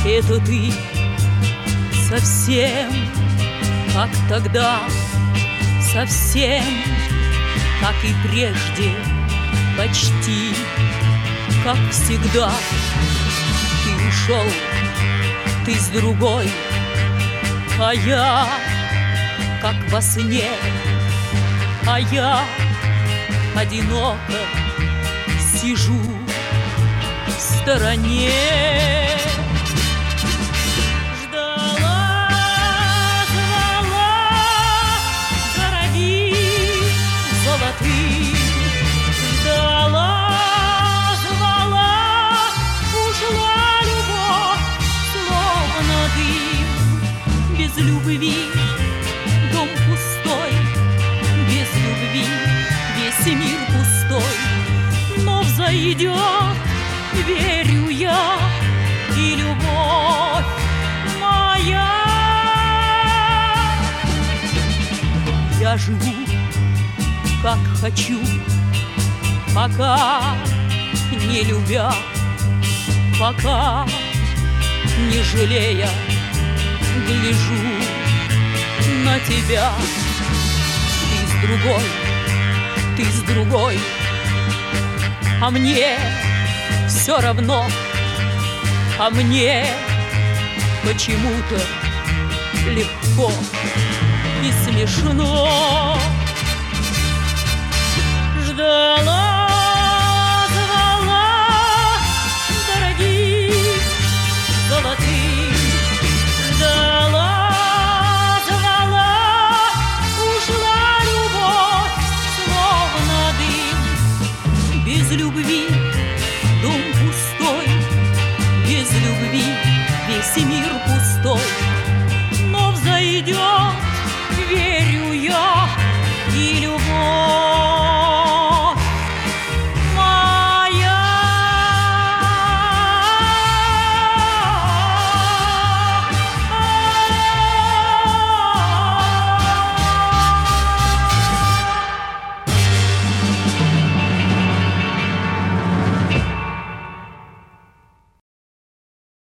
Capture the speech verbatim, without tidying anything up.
Это ты совсем как тогда, совсем как и прежде, почти как всегда. Ты ушел, ты с другой, а я как во сне, а я одиноко сижу в стороне. Ждала, звала городи золотые, ждала, звала, ушла любовь, словно дым. Без любви дом пустой, без любви весь мир пустой. Но взойдет, верю я, и любовь моя. Я живу, как хочу, пока не любя, пока не жалея, гляжу на тебя. Ты с другой, ты с другой, а мне все равно, а мне почему-то легко и смешно. Ждала, звала дорогих золотых, ждала, звала, ушла любовь, словно дым. Без любви